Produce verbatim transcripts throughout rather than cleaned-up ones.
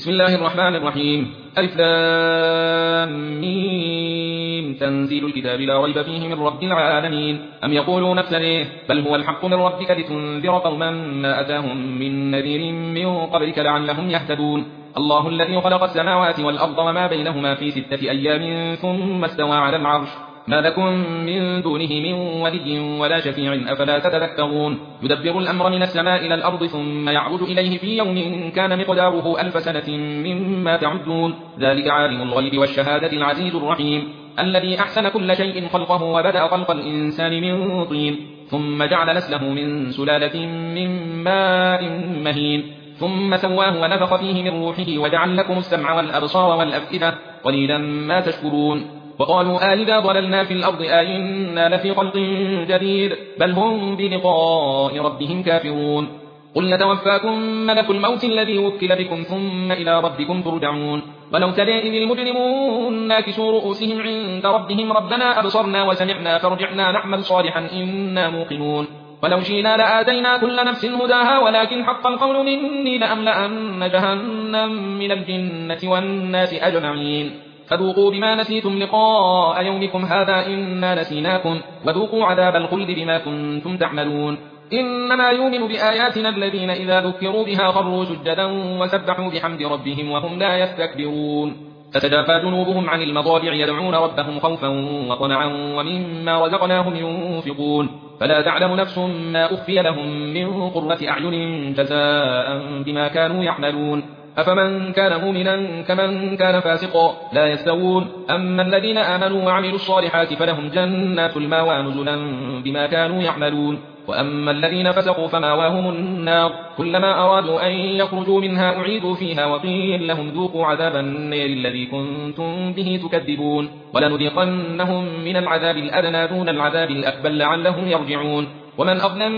بسم الله الرحمن الرحيم. ألف لام ميم. تنزيل الكتاب لا ريب فيه من رب العالمين. أم يقولون افتريه بل هو الحق من ربك لتنذر قوما ما أتاهم من نذير من قبلك لعلهم يهتدون. الله الذي خلق السماوات والأرض وما بينهما في ستة أيام ثم استوى على العرش ما لكم من دونه من ولي ولا شفيع أفلا تتذكرون. يدبر الأمر من السماء إلى الأرض ثم يعرج إليه في يوم كان مقداره ألف سنة مما تعدون. ذلك عالم الغيب والشهادة العزيز الرحيم الذي أحسن كل شيء خلقه وبدأ خلق الإنسان من طين ثم جعل نسله من سلالة من ماء مهين ثم سواه ونفخ فيه من روحه وجعل لكم السمع والأبصار والأفئدة قليلا ما تشكرون. وقالوا آئذا ضللنا في الأرض آئنا لفي خلق جديد بل هم بلقاء ربهم كافرون. قل يتوفاكم ملك الموت الذي وكل بكم ثم إلى ربكم ترجعون. ولو ترى إذ المجرمون ناكسوا رؤوسهم عند ربهم ربنا أبصرنا وسمعنا فارجعنا نعمل صالحا إنا موقنون. ولو شئنا لآتينا كل نفس هداها ولكن حق القول مني لأملأن جهنم من الجنة والناس أجمعين. فذوقوا بما نسيتم لقاء يومكم هذا إنا نسيناكم وذوقوا عذاب الخلد بما كنتم تعملون. إنما يؤمن بآياتنا الذين إذا ذكروا بها خروا سجدا وسبحوا بحمد ربهم وهم لا يستكبرون. تتجافى جنوبهم عن المضاجع يدعون ربهم خوفا وطمعا ومما رزقناهم ينفقون. فلا تعلم نفس ما أخفي لهم من قرة أعين جزاء بما كانوا يعملون. أفمن كان مؤمنا كمن كان فاسقا لا يستوون. أما الذين آمنوا وعملوا الصالحات فلهم جنات المأوى نزلا بما كانوا يعملون. وأما الذين فسقوا فمأواهم النار كلما أرادوا أن يخرجوا منها أعيدوا فيها وقيل لهم ذوقوا عذاب النار الذي كنتم به تكذبون. ولنذيقنهم من العذاب الأدنى دون العذاب الأكبر لعلهم يرجعون. ومن أظلم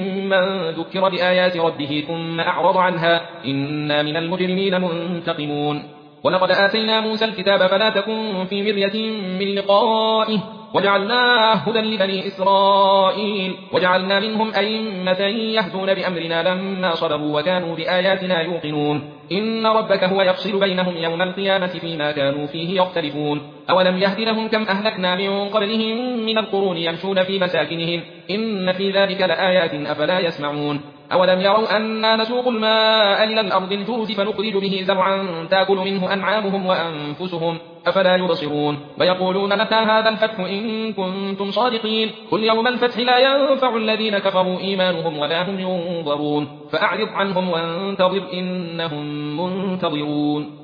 ممن ذكر بآيات ربه ثم أعرض عنها إنا من المجرمين منتقمون. ولقد آتينا موسى الكتاب فلا تكن في مرية من لقائه وجعلناه هدى لبني إسرائيل وجعلنا منهم أئمة يهدون بأمرنا لما صبروا وكانوا بآياتنا يوقنون. إن ربك هو يفصل بينهم يوم القيامة فيما كانوا فيه يختلفون. أولم يهد لهم كم أهلكنا من قبلهم من القرون يمشون في مساكنهم إن في ذلك لآيات أفلا يسمعون. أولم يروا أنا نسوق الماء إلى الأرض الجرز فنخرج به زرعا تأكل منه أنعامهم وأنفسهم أفلا يبصرون. ويقولون متى هذا الفتح إن كنتم صادقين قل يوم الفتح لا ينفع الذين كفروا إيمانهم ولا هم ينظرون. فأعرض عنهم وانتظر إنهم منتظرون.